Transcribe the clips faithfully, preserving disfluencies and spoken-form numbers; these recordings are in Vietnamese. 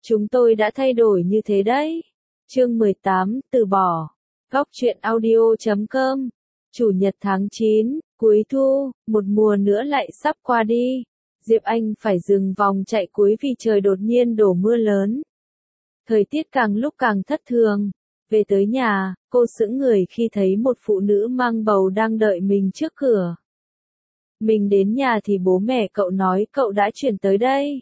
Chúng tôi đã thay đổi như thế đấy. Chương mười tám, từ bỏ. Góc truyện audio chấm com. Chủ nhật tháng chín, cuối thu, một mùa nữa lại sắp qua đi. Diệp Anh phải dừng vòng chạy cuối vì trời đột nhiên đổ mưa lớn. Thời tiết càng lúc càng thất thường. Về tới nhà, cô sững người khi thấy một phụ nữ mang bầu đang đợi mình trước cửa. Mình đến nhà thì bố mẹ cậu nói cậu đã chuyển tới đây.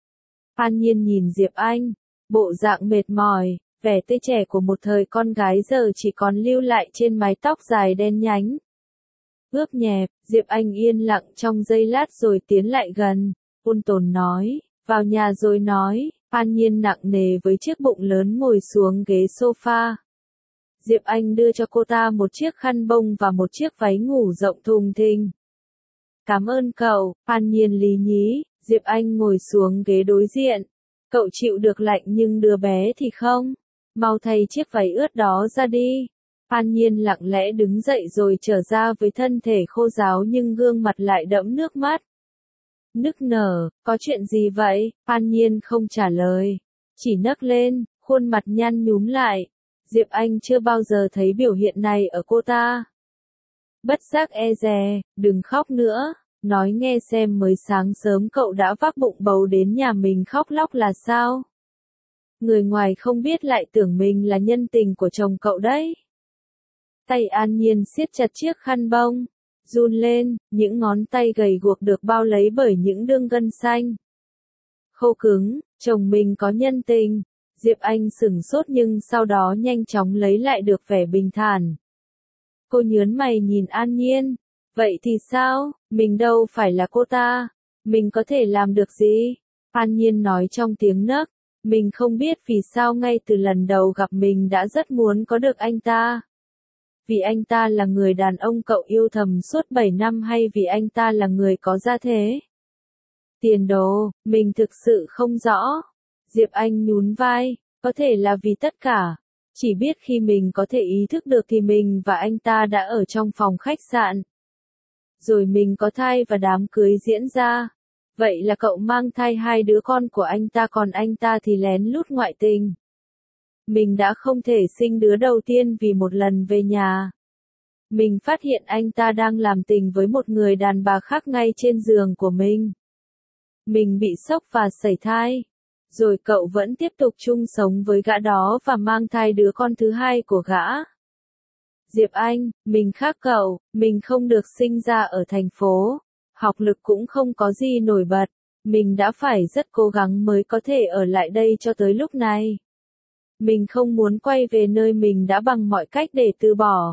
An Nhiên nhìn Diệp Anh, bộ dạng mệt mỏi, vẻ tươi trẻ của một thời con gái giờ chỉ còn lưu lại trên mái tóc dài đen nhánh. Ướp nhẹp, Diệp Anh yên lặng trong giây lát rồi tiến lại gần, ôn tồn nói, vào nhà rồi nói. An Nhiên nặng nề với chiếc bụng lớn ngồi xuống ghế sofa. Diệp Anh đưa cho cô ta một chiếc khăn bông và một chiếc váy ngủ rộng thùng thình. Cảm ơn cậu, An Nhiên lý nhí. Diệp Anh ngồi xuống ghế đối diện. Cậu chịu được lạnh nhưng đứa bé thì không. Mau thay chiếc váy ướt đó ra đi. An Nhiên lặng lẽ đứng dậy rồi trở ra với thân thể khô ráo nhưng gương mặt lại đẫm nước mắt. Nức nở, có chuyện gì vậy? An Nhiên không trả lời. Chỉ nấc lên, khuôn mặt nhăn nhúm lại. Diệp Anh chưa bao giờ thấy biểu hiện này ở cô ta. Bất giác e dè, đừng khóc nữa. Nói nghe xem mới sáng sớm cậu đã vác bụng bầu đến nhà mình khóc lóc là sao? Người ngoài không biết lại tưởng mình là nhân tình của chồng cậu đấy. Tay An Nhiên siết chặt chiếc khăn bông, run lên, những ngón tay gầy guộc được bao lấy bởi những đường gân xanh. Khô cứng, chồng mình có nhân tình. Diệp Anh sửng sốt nhưng sau đó nhanh chóng lấy lại được vẻ bình thản. Cô nhớn mày nhìn An Nhiên. Vậy thì sao, mình đâu phải là cô ta, mình có thể làm được gì? An Nhiên nói trong tiếng nấc, mình không biết vì sao ngay từ lần đầu gặp mình đã rất muốn có được anh ta. Vì anh ta là người đàn ông cậu yêu thầm suốt bảy năm hay vì anh ta là người có gia thế? Tiền đồ, mình thực sự không rõ. Diệp Anh nhún vai, có thể là vì tất cả. Chỉ biết khi mình có thể ý thức được thì mình và anh ta đã ở trong phòng khách sạn. Rồi mình có thai và đám cưới diễn ra. Vậy là cậu mang thai hai đứa con của anh ta còn anh ta thì lén lút ngoại tình. Mình đã không thể sinh đứa đầu tiên vì một lần về nhà. Mình phát hiện anh ta đang làm tình với một người đàn bà khác ngay trên giường của mình. Mình bị sốc và sẩy thai. Rồi cậu vẫn tiếp tục chung sống với gã đó và mang thai đứa con thứ hai của gã. Diệp Anh, mình khác cậu, mình không được sinh ra ở thành phố, học lực cũng không có gì nổi bật, mình đã phải rất cố gắng mới có thể ở lại đây cho tới lúc này. Mình không muốn quay về nơi mình đã bằng mọi cách để từ bỏ.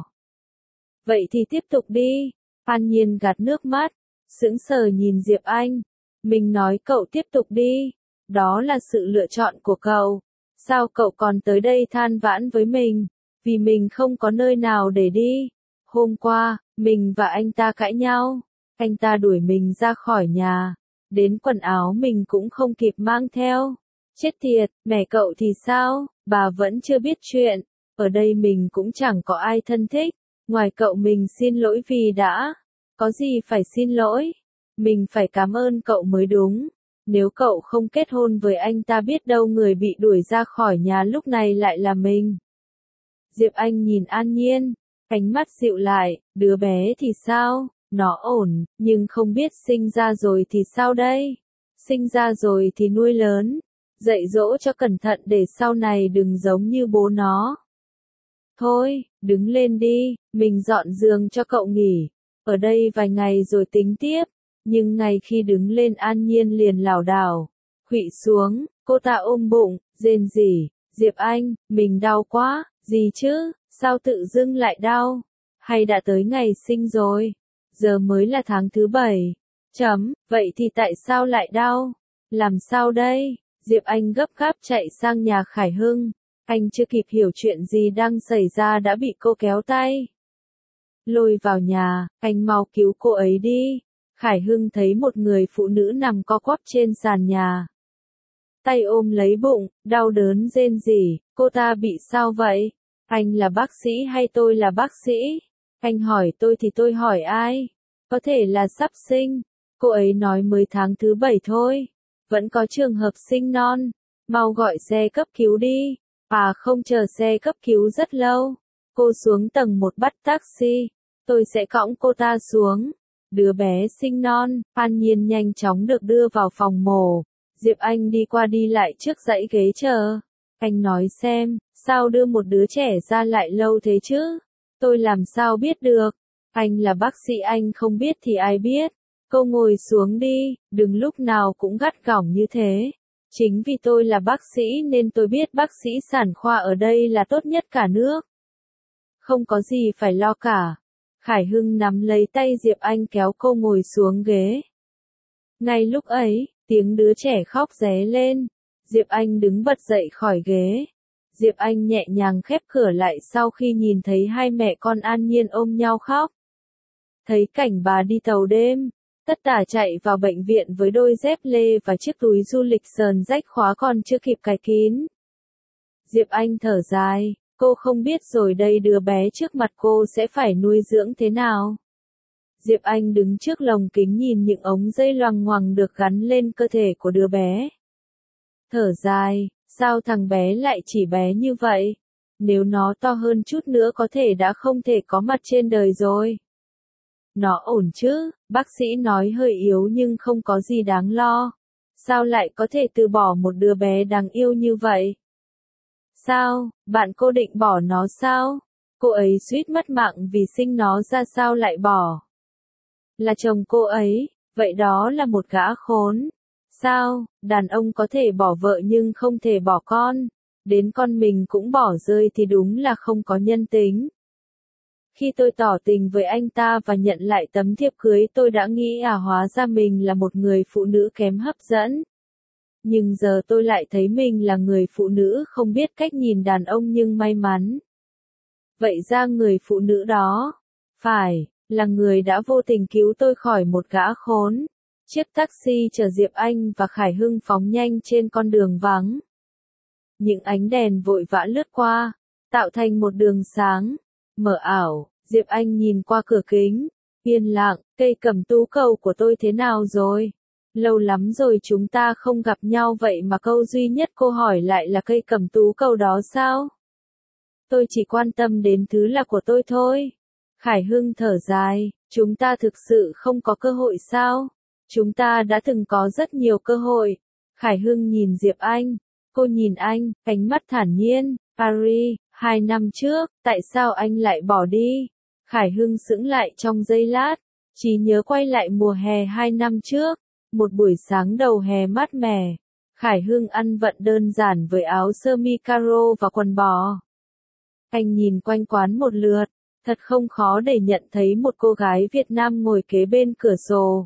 Vậy thì tiếp tục đi. An Nhiên gạt nước mắt, sững sờ nhìn Diệp Anh. Mình nói cậu tiếp tục đi, đó là sự lựa chọn của cậu. Sao cậu còn tới đây than vãn với mình? Vì mình không có nơi nào để đi. Hôm qua, mình và anh ta cãi nhau. Anh ta đuổi mình ra khỏi nhà. Đến quần áo mình cũng không kịp mang theo. Chết tiệt, mẹ cậu thì sao? Bà vẫn chưa biết chuyện. Ở đây mình cũng chẳng có ai thân thích. Ngoài cậu mình xin lỗi vì đã. Có gì phải xin lỗi? Mình phải cảm ơn cậu mới đúng. Nếu cậu không kết hôn với anh ta biết đâu người bị đuổi ra khỏi nhà lúc này lại là mình. Diệp Anh nhìn An Nhiên, ánh mắt dịu lại, đứa bé thì sao, nó ổn, nhưng không biết sinh ra rồi thì sao đây? Sinh ra rồi thì nuôi lớn, dạy dỗ cho cẩn thận để sau này đừng giống như bố nó. Thôi, đứng lên đi, mình dọn giường cho cậu nghỉ, ở đây vài ngày rồi tính tiếp. Nhưng ngay khi đứng lên An Nhiên liền lảo đảo, khuỵu xuống, cô ta ôm bụng, rên rỉ, Diệp Anh, mình đau quá. Gì chứ, sao tự dưng lại đau? Hay đã tới ngày sinh rồi? Giờ mới là tháng thứ bảy. Chấm, vậy thì tại sao lại đau? Làm sao đây? Diệp Anh gấp gáp chạy sang nhà Khải Hưng. Anh chưa kịp hiểu chuyện gì đang xảy ra đã bị cô kéo tay. Lôi vào nhà, anh mau cứu cô ấy đi. Khải Hưng thấy một người phụ nữ nằm co quắp trên sàn nhà. Tay ôm lấy bụng, đau đớn rên rỉ, cô ta bị sao vậy? Anh là bác sĩ hay tôi là bác sĩ? Anh hỏi tôi thì tôi hỏi ai? Có thể là sắp sinh. Cô ấy nói mới tháng thứ bảy thôi. Vẫn có trường hợp sinh non. Mau gọi xe cấp cứu đi. À không, chờ xe cấp cứu rất lâu. Cô xuống tầng một bắt taxi. Tôi sẽ cõng cô ta xuống. Đứa bé sinh non, An Nhiên nhanh chóng được đưa vào phòng mổ. Diệp Anh đi qua đi lại trước dãy ghế chờ. Anh nói xem, sao đưa một đứa trẻ ra lại lâu thế chứ? Tôi làm sao biết được? Anh là bác sĩ, anh không biết thì ai biết? Cô ngồi xuống đi, đừng lúc nào cũng gắt gỏng như thế. Chính vì tôi là bác sĩ nên tôi biết bác sĩ sản khoa ở đây là tốt nhất cả nước. Không có gì phải lo cả. Khải Hưng nắm lấy tay Diệp Anh kéo cô ngồi xuống ghế. Ngay lúc ấy, tiếng đứa trẻ khóc ré lên. Diệp Anh đứng bật dậy khỏi ghế. Diệp Anh nhẹ nhàng khép cửa lại sau khi nhìn thấy hai mẹ con An Nhiên ôm nhau khóc. Thấy cảnh bà đi tàu đêm, tất tả chạy vào bệnh viện với đôi dép lê và chiếc túi du lịch sờn rách khóa còn chưa kịp cài kín. Diệp Anh thở dài, cô không biết rồi đây đứa bé trước mặt cô sẽ phải nuôi dưỡng thế nào. Diệp Anh đứng trước lồng kính nhìn những ống dây loằng ngoằng được gắn lên cơ thể của đứa bé. Thở dài, sao thằng bé lại chỉ bé như vậy? Nếu nó to hơn chút nữa có thể đã không thể có mặt trên đời rồi. Nó ổn chứ, bác sĩ nói hơi yếu nhưng không có gì đáng lo. Sao lại có thể từ bỏ một đứa bé đáng yêu như vậy? Sao, bạn cô định bỏ nó sao? Cô ấy suýt mất mạng vì sinh nó ra, sao lại bỏ? Là chồng cô ấy, vậy đó là một gã khốn. Sao, đàn ông có thể bỏ vợ nhưng không thể bỏ con, đến con mình cũng bỏ rơi thì đúng là không có nhân tính. Khi tôi tỏ tình với anh ta và nhận lại tấm thiệp cưới tôi đã nghĩ à hóa ra mình là một người phụ nữ kém hấp dẫn. Nhưng giờ tôi lại thấy mình là người phụ nữ không biết cách nhìn đàn ông nhưng may mắn. Vậy ra người phụ nữ đó, phải, là người đã vô tình cứu tôi khỏi một gã khốn. Chiếc taxi chở Diệp Anh và Khải Hưng phóng nhanh trên con đường vắng. Những ánh đèn vội vã lướt qua, tạo thành một đường sáng, mờ ảo. Diệp Anh nhìn qua cửa kính, yên lặng, cây cẩm tú cầu của tôi thế nào rồi? Lâu lắm rồi chúng ta không gặp nhau vậy mà câu duy nhất cô hỏi lại là cây cẩm tú cầu đó sao? Tôi chỉ quan tâm đến thứ là của tôi thôi. Khải Hưng thở dài, chúng ta thực sự không có cơ hội sao? Chúng ta đã từng có rất nhiều cơ hội. Khải Hưng nhìn Diệp Anh, cô nhìn anh, ánh mắt thản nhiên, Paris, hai năm trước, tại sao anh lại bỏ đi? Khải Hưng sững lại trong giây lát, trí nhớ quay lại mùa hè hai năm trước, một buổi sáng đầu hè mát mẻ. Khải Hưng ăn vận đơn giản với áo sơ mi caro và quần bò. Anh nhìn quanh quán một lượt, thật không khó để nhận thấy một cô gái Việt Nam ngồi kế bên cửa sổ.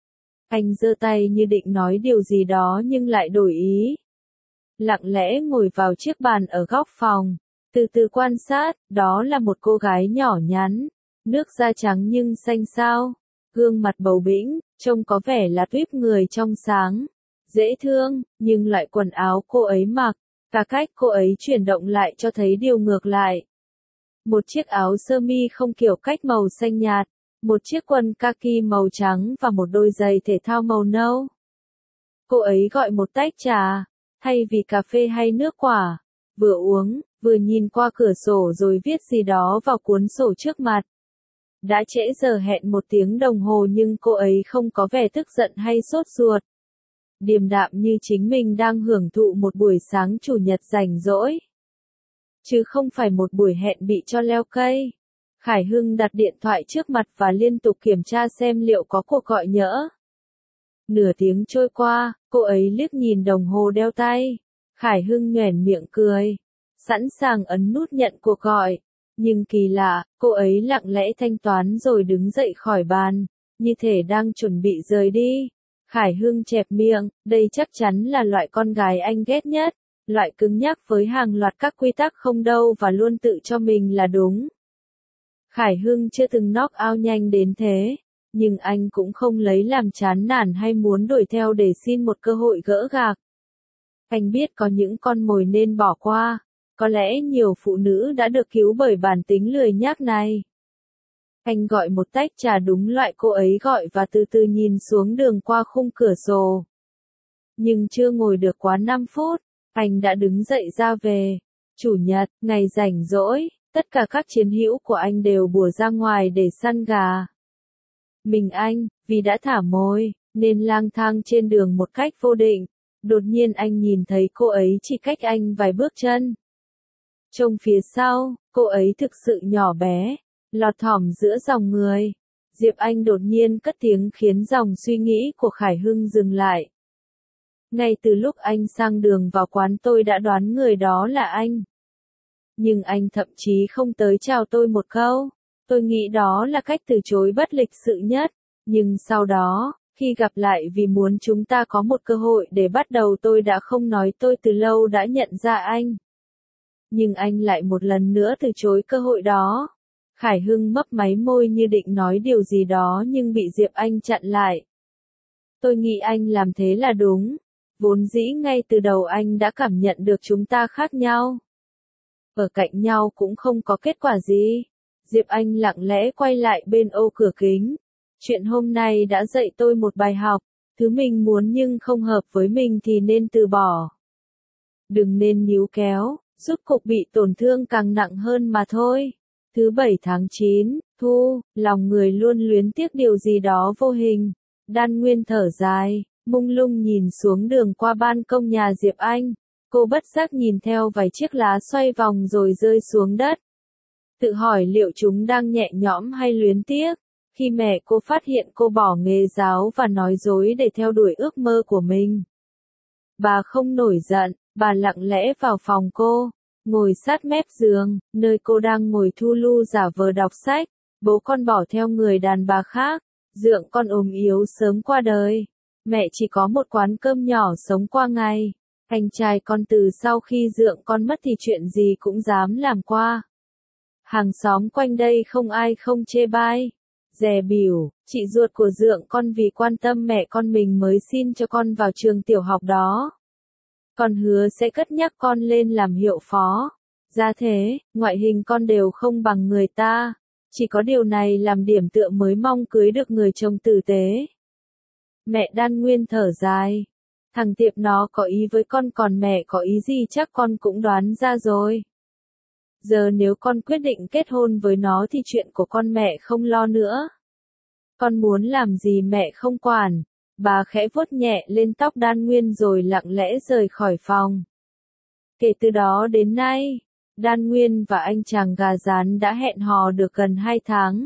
Anh giơ tay như định nói điều gì đó nhưng lại đổi ý. Lặng lẽ ngồi vào chiếc bàn ở góc phòng, từ từ quan sát, đó là một cô gái nhỏ nhắn, nước da trắng nhưng xanh xao, gương mặt bầu bĩnh, trông có vẻ là tuyếp người trong sáng, dễ thương, nhưng loại quần áo cô ấy mặc, cả cách cô ấy chuyển động lại cho thấy điều ngược lại. Một chiếc áo sơ mi không kiểu cách màu xanh nhạt, một chiếc quần kaki màu trắng và một đôi giày thể thao màu nâu. Cô ấy gọi một tách trà, thay vì cà phê hay nước quả, vừa uống, vừa nhìn qua cửa sổ rồi viết gì đó vào cuốn sổ trước mặt. Đã trễ giờ hẹn một tiếng đồng hồ nhưng cô ấy không có vẻ tức giận hay sốt ruột. Điềm đạm như chính mình đang hưởng thụ một buổi sáng chủ nhật rảnh rỗi. Chứ không phải một buổi hẹn bị cho leo cây. Khải Hưng đặt điện thoại trước mặt và liên tục kiểm tra xem liệu có cuộc gọi nhỡ. Nửa tiếng trôi qua, cô ấy liếc nhìn đồng hồ đeo tay. Khải Hưng nhoẻn miệng cười, sẵn sàng ấn nút nhận cuộc gọi. Nhưng kỳ lạ, cô ấy lặng lẽ thanh toán rồi đứng dậy khỏi bàn, như thể đang chuẩn bị rời đi. Khải Hưng chẹp miệng, đây chắc chắn là loại con gái anh ghét nhất, loại cứng nhắc với hàng loạt các quy tắc không đâu và luôn tự cho mình là đúng. Khải Hưng chưa từng knock out nhanh đến thế, nhưng anh cũng không lấy làm chán nản hay muốn đuổi theo để xin một cơ hội gỡ gạc. Anh biết có những con mồi nên bỏ qua, có lẽ nhiều phụ nữ đã được cứu bởi bản tính lười nhác này. Anh gọi một tách trà đúng loại cô ấy gọi và từ từ nhìn xuống đường qua khung cửa sổ. Nhưng chưa ngồi được quá năm phút, Anh đã đứng dậy ra về. Chủ nhật, ngày rảnh rỗi, tất cả các chiến hữu của anh đều bủa ra ngoài để săn gà. Mình anh, vì đã thả mồi, nên lang thang trên đường một cách vô định. Đột nhiên anh nhìn thấy cô ấy chỉ cách anh vài bước chân. Trông phía sau, cô ấy thực sự nhỏ bé, lọt thỏm giữa dòng người. Diệp Anh đột nhiên cất tiếng khiến dòng suy nghĩ của Khải Hưng dừng lại. Ngay từ lúc anh sang đường vào quán tôi đã đoán người đó là anh. Nhưng anh thậm chí không tới chào tôi một câu. Tôi nghĩ đó là cách từ chối bất lịch sự nhất. Nhưng sau đó, khi gặp lại vì muốn chúng ta có một cơ hội để bắt đầu tôi đã không nói tôi từ lâu đã nhận ra anh. Nhưng anh lại một lần nữa từ chối cơ hội đó. Khải Hưng mấp máy môi như định nói điều gì đó nhưng bị Diệp Anh chặn lại. Tôi nghĩ anh làm thế là đúng. Vốn dĩ ngay từ đầu anh đã cảm nhận được chúng ta khác nhau. Ở cạnh nhau cũng không có kết quả gì. Diệp Anh lặng lẽ quay lại bên ô cửa kính. Chuyện hôm nay đã dạy tôi một bài học. Thứ mình muốn nhưng không hợp với mình thì nên từ bỏ. Đừng nên níu kéo, giúp cục bị tổn thương càng nặng hơn mà thôi. Thứ bảy tháng chín, thu, lòng người luôn luyến tiếc điều gì đó vô hình. Đan Nguyên thở dài, mông lung nhìn xuống đường qua ban công nhà Diệp Anh. Cô bất giác nhìn theo vài chiếc lá xoay vòng rồi rơi xuống đất. Tự hỏi liệu chúng đang nhẹ nhõm hay luyến tiếc. Khi mẹ cô phát hiện cô bỏ nghề giáo và nói dối để theo đuổi ước mơ của mình. Bà không nổi giận, bà lặng lẽ vào phòng cô, ngồi sát mép giường, nơi cô đang ngồi thu lu giả vờ đọc sách. Bố con bỏ theo người đàn bà khác, dượng con ốm yếu sớm qua đời. Mẹ chỉ có một quán cơm nhỏ sống qua ngày. Anh trai con từ sau khi dượng con mất thì chuyện gì cũng dám làm qua. Hàng xóm quanh đây không ai không chê bai. Dè bỉu, chị ruột của dượng con vì quan tâm mẹ con mình mới xin cho con vào trường tiểu học đó. Con hứa sẽ cất nhắc con lên làm hiệu phó. Ra thế, ngoại hình con đều không bằng người ta. Chỉ có điều này làm điểm tựa mới mong cưới được người chồng tử tế. Mẹ Đan Nguyên thở dài. Thằng Tiệp nó có ý với con còn mẹ có ý gì chắc con cũng đoán ra rồi. Giờ nếu con quyết định kết hôn với nó thì chuyện của con mẹ không lo nữa. Con muốn làm gì mẹ không quản. Bà khẽ vuốt nhẹ lên tóc Đan Nguyên rồi lặng lẽ rời khỏi phòng. Kể từ đó đến nay, Đan Nguyên và anh chàng gà rán đã hẹn hò được gần hai tháng.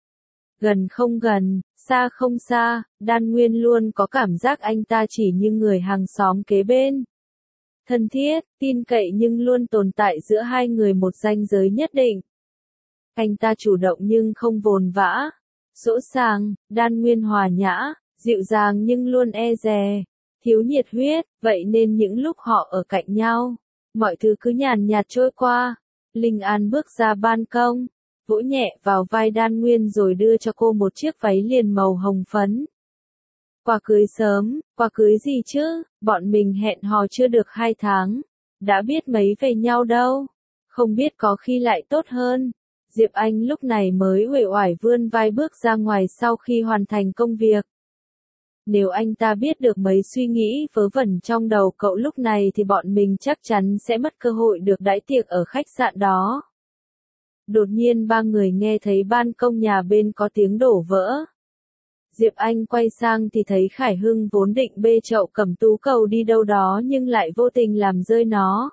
Gần không gần, xa không xa, Đan Nguyên luôn có cảm giác anh ta chỉ như người hàng xóm kế bên. Thân thiết, tin cậy nhưng luôn tồn tại giữa hai người một ranh giới nhất định. Anh ta chủ động nhưng không vồn vã. Dỗ dàng, Đan Nguyên hòa nhã, dịu dàng nhưng luôn e dè, thiếu nhiệt huyết, vậy nên những lúc họ ở cạnh nhau, mọi thứ cứ nhàn nhạt trôi qua. Linh An bước ra ban công, vỗ nhẹ vào vai Đan Nguyên rồi đưa cho cô một chiếc váy liền màu hồng phấn. Quà cưới sớm, quà cưới gì chứ, bọn mình hẹn hò chưa được hai tháng, đã biết mấy về nhau đâu, không biết có khi lại tốt hơn. Diệp Anh lúc này mới uể oải vươn vai bước ra ngoài sau khi hoàn thành công việc. Nếu anh ta biết được mấy suy nghĩ vớ vẩn trong đầu cậu lúc này thì bọn mình chắc chắn sẽ mất cơ hội được đãi tiệc ở khách sạn đó. Đột nhiên ba người nghe thấy ban công nhà bên có tiếng đổ vỡ. Diệp Anh quay sang thì thấy Khải Hưng vốn định bê chậu cẩm tú cầu đi đâu đó nhưng lại vô tình làm rơi nó.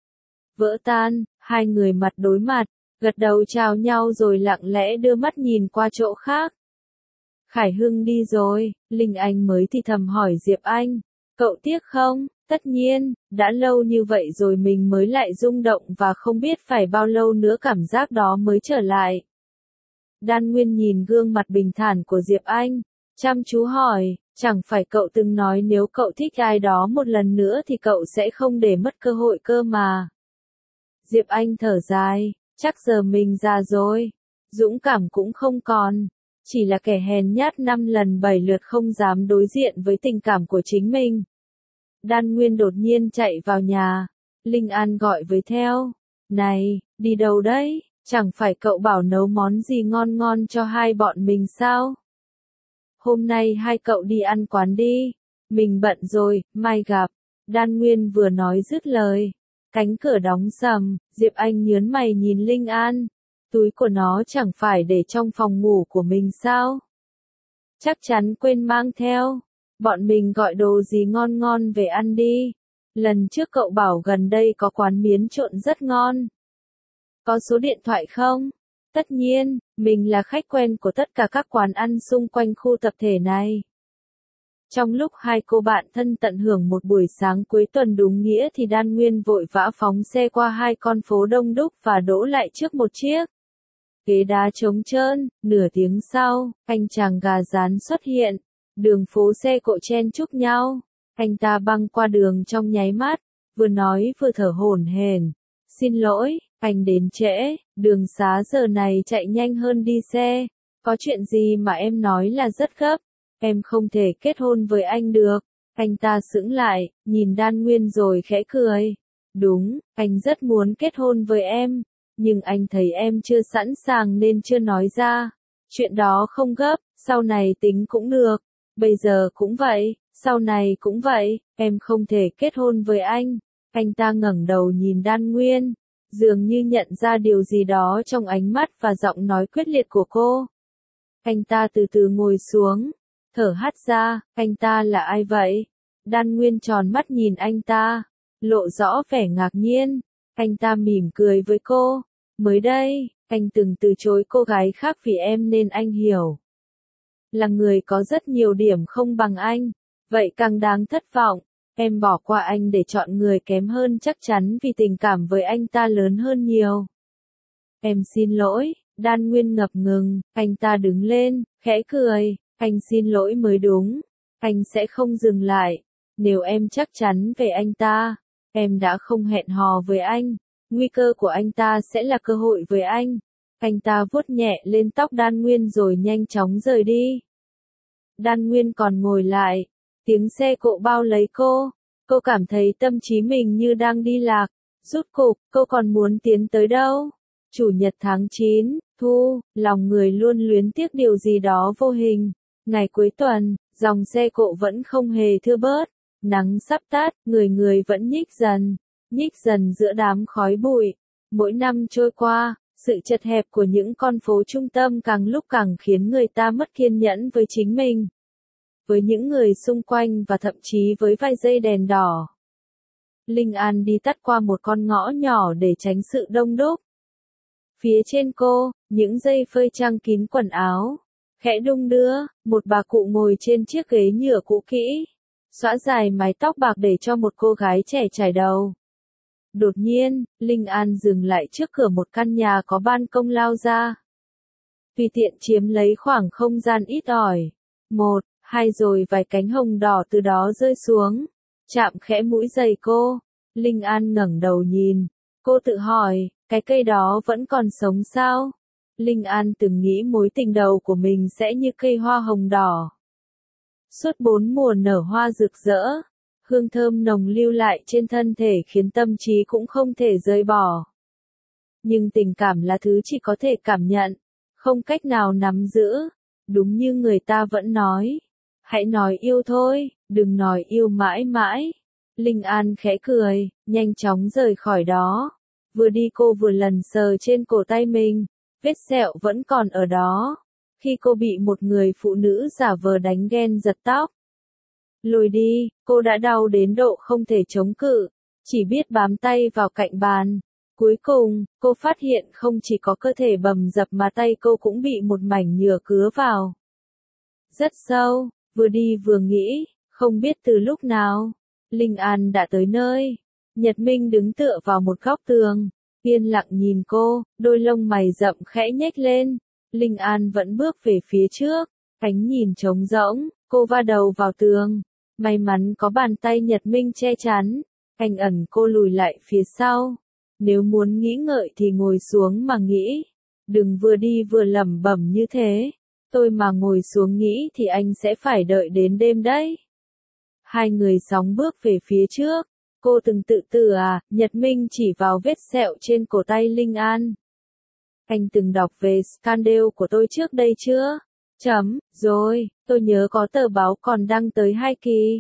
Vỡ tan, hai người mặt đối mặt, gật đầu chào nhau rồi lặng lẽ đưa mắt nhìn qua chỗ khác. Khải Hưng đi rồi, Linh Anh mới thì thầm hỏi Diệp Anh, cậu tiếc không? Tất nhiên, đã lâu như vậy rồi mình mới lại rung động và không biết phải bao lâu nữa cảm giác đó mới trở lại. Đan Nguyên nhìn gương mặt bình thản của Diệp Anh, chăm chú hỏi, chẳng phải cậu từng nói nếu cậu thích ai đó một lần nữa thì cậu sẽ không để mất cơ hội cơ mà. Diệp Anh thở dài, chắc giờ mình già rồi, dũng cảm cũng không còn, chỉ là kẻ hèn nhát năm lần bảy lượt không dám đối diện với tình cảm của chính mình. Đan Nguyên đột nhiên chạy vào nhà, Linh An gọi với theo, này, đi đâu đấy, chẳng phải cậu bảo nấu món gì ngon ngon cho hai bọn mình sao? Hôm nay hai cậu đi ăn quán đi, mình bận rồi, mai gặp. Đan Nguyên vừa nói dứt lời. Cánh cửa đóng sầm, Diệp Anh nhớn mày nhìn Linh An. Túi của nó chẳng phải để trong phòng ngủ của mình sao? Chắc chắn quên mang theo. Bọn mình gọi đồ gì ngon ngon về ăn đi. Lần trước cậu bảo gần đây có quán miến trộn rất ngon. Có số điện thoại không? Tất nhiên, mình là khách quen của tất cả các quán ăn xung quanh khu tập thể này. Trong lúc hai cô bạn thân tận hưởng một buổi sáng cuối tuần đúng nghĩa thì Đan Nguyên vội vã phóng xe qua hai con phố đông đúc và đỗ lại trước một chiếc ghế đá trống trơn. Nửa tiếng sau, anh chàng gà rán xuất hiện. Đường phố xe cộ chen chúc nhau. Anh ta băng qua đường trong nháy mắt, vừa nói vừa thở hổn hển. Xin lỗi, anh đến trễ, đường xá giờ này chạy nhanh hơn đi xe. Có chuyện gì mà em nói là rất gấp, em không thể kết hôn với anh được. Anh ta sững lại, nhìn Đan Nguyên rồi khẽ cười. Đúng, anh rất muốn kết hôn với em, nhưng anh thấy em chưa sẵn sàng nên chưa nói ra. Chuyện đó không gấp, sau này tính cũng được. Bây giờ cũng vậy, sau này cũng vậy, em không thể kết hôn với anh. Anh ta ngẩng đầu nhìn Đan Nguyên, dường như nhận ra điều gì đó trong ánh mắt và giọng nói quyết liệt của cô. Anh ta từ từ ngồi xuống, thở hắt ra. Anh ta là ai vậy? Đan Nguyên tròn mắt nhìn anh ta, lộ rõ vẻ ngạc nhiên. Anh ta mỉm cười với cô. Mới đây, anh từng từ chối cô gái khác vì em nên anh hiểu. Là người có rất nhiều điểm không bằng anh, vậy càng đáng thất vọng. Em bỏ qua anh để chọn người kém hơn chắc chắn vì tình cảm với anh ta lớn hơn nhiều. Em xin lỗi, Đan Nguyên ngập ngừng. Anh ta đứng lên, khẽ cười. Anh xin lỗi mới đúng. Anh sẽ không dừng lại. Nếu em chắc chắn về anh ta, em đã không hẹn hò với anh. Nguy cơ của anh ta sẽ là cơ hội với anh. Anh ta vuốt nhẹ lên tóc Đan Nguyên rồi nhanh chóng rời đi. Đan Nguyên còn ngồi lại. Tiếng xe cộ bao lấy cô. Cô cảm thấy tâm trí mình như đang đi lạc. Rút cục, cô còn muốn tiến tới đâu? Chủ nhật tháng chín, thu, lòng người luôn luyến tiếc điều gì đó vô hình. Ngày cuối tuần, dòng xe cộ vẫn không hề thưa bớt. Nắng sắp tắt, người người vẫn nhích dần. Nhích dần giữa đám khói bụi. Mỗi năm trôi qua, sự chật hẹp của những con phố trung tâm càng lúc càng khiến người ta mất kiên nhẫn với chính mình, với những người xung quanh và thậm chí với vài dây đèn đỏ. Linh An đi tắt qua một con ngõ nhỏ để tránh sự đông đúc. Phía trên cô, những dây phơi trang kín quần áo. Khẽ đung đưa, một bà cụ ngồi trên chiếc ghế nhựa cũ kỹ, xõa dài mái tóc bạc để cho một cô gái trẻ trải đầu. Đột nhiên, Linh An dừng lại trước cửa một căn nhà có ban công lao ra. Tùy tiện chiếm lấy khoảng không gian ít ỏi. Một, hai rồi vài cánh hồng đỏ từ đó rơi xuống, chạm khẽ mũi giày cô. Linh An ngẩng đầu nhìn. Cô tự hỏi, cái cây đó vẫn còn sống sao? Linh An từng nghĩ mối tình đầu của mình sẽ như cây hoa hồng đỏ. Suốt bốn mùa nở hoa rực rỡ. Hương thơm nồng lưu lại trên thân thể khiến tâm trí cũng không thể rời bỏ. Nhưng tình cảm là thứ chỉ có thể cảm nhận, không cách nào nắm giữ. Đúng như người ta vẫn nói. Hãy nói yêu thôi, đừng nói yêu mãi mãi. Linh An khẽ cười, nhanh chóng rời khỏi đó. Vừa đi cô vừa lần sờ trên cổ tay mình. Vết sẹo vẫn còn ở đó. Khi cô bị một người phụ nữ giả vờ đánh ghen giật tóc. Lùi đi, cô đã đau đến độ không thể chống cự, chỉ biết bám tay vào cạnh bàn. Cuối cùng, cô phát hiện không chỉ có cơ thể bầm dập mà tay cô cũng bị một mảnh nhựa cứa vào. Rất sâu, vừa đi vừa nghĩ, không biết từ lúc nào, Linh An đã tới nơi. Nhật Minh đứng tựa vào một góc tường, yên lặng nhìn cô, đôi lông mày rậm khẽ nhếch lên. Linh An vẫn bước về phía trước, ánh nhìn trống rỗng, cô va đầu vào tường. May mắn có bàn tay Nhật Minh che chắn, anh ẩn cô lùi lại phía sau. Nếu muốn nghĩ ngợi thì ngồi xuống mà nghĩ. Đừng vừa đi vừa lẩm bẩm như thế. Tôi mà ngồi xuống nghĩ thì anh sẽ phải đợi đến đêm đấy. Hai người sóng bước về phía trước. Cô từng tự tử à? Nhật Minh chỉ vào vết sẹo trên cổ tay Linh An. Anh từng đọc về scandal của tôi trước đây chưa? Chấm, rồi, tôi nhớ có tờ báo còn đăng tới hai kỳ.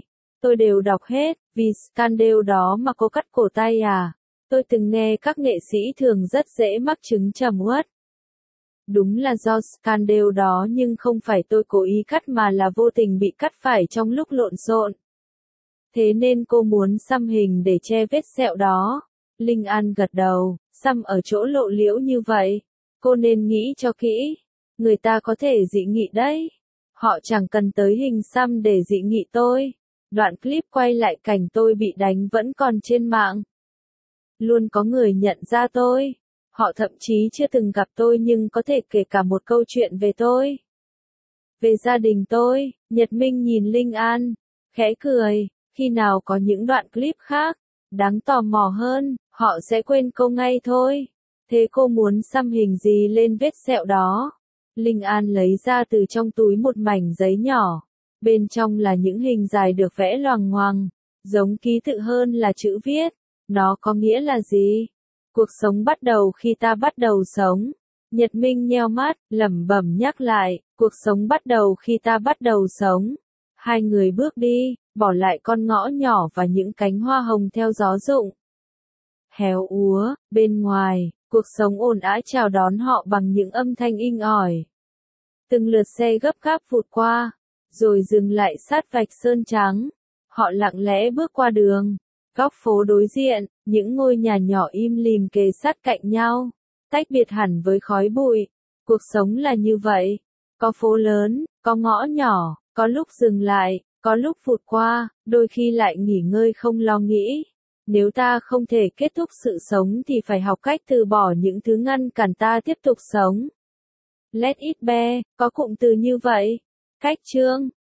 Tôi đều đọc hết, vì scandal đó mà cô cắt cổ tay à? Tôi từng nghe các nghệ sĩ thường rất dễ mắc chứng trầm uất. Đúng là do scandal đó nhưng không phải tôi cố ý cắt mà là vô tình bị cắt phải trong lúc lộn xộn. Thế nên cô muốn xăm hình để che vết sẹo đó. Linh An gật đầu, xăm ở chỗ lộ liễu như vậy. Cô nên nghĩ cho kỹ. Người ta có thể dị nghị đấy. Họ chẳng cần tới hình xăm để dị nghị tôi. Đoạn clip quay lại cảnh tôi bị đánh vẫn còn trên mạng. Luôn có người nhận ra tôi. Họ thậm chí chưa từng gặp tôi nhưng có thể kể cả một câu chuyện về tôi. Về gia đình tôi, Nhật Minh nhìn Linh An, khẽ cười, khi nào có những đoạn clip khác, đáng tò mò hơn, họ sẽ quên cô ngay thôi. Thế cô muốn xăm hình gì lên vết sẹo đó? Linh An lấy ra từ trong túi một mảnh giấy nhỏ. Bên trong là những hình dài được vẽ loằng ngoằng, giống ký tự hơn là chữ viết. Nó có nghĩa là gì? Cuộc sống bắt đầu khi ta bắt đầu sống. Nhật Minh nheo mắt, lẩm bẩm nhắc lại, cuộc sống bắt đầu khi ta bắt đầu sống. Hai người bước đi, bỏ lại con ngõ nhỏ và những cánh hoa hồng theo gió rụng. Héo úa, bên ngoài, cuộc sống ồn ào chào đón họ bằng những âm thanh inh ỏi. Từng lượt xe gấp gáp vụt qua, rồi dừng lại sát vạch sơn trắng. Họ lặng lẽ bước qua đường. Góc phố đối diện, những ngôi nhà nhỏ im lìm kề sát cạnh nhau, tách biệt hẳn với khói bụi. Cuộc sống là như vậy. Có phố lớn, có ngõ nhỏ, có lúc dừng lại, có lúc vụt qua, đôi khi lại nghỉ ngơi không lo nghĩ. Nếu ta không thể kết thúc sự sống thì phải học cách từ bỏ những thứ ngăn cản ta tiếp tục sống. Let it be, có cụm từ như vậy. Cách chương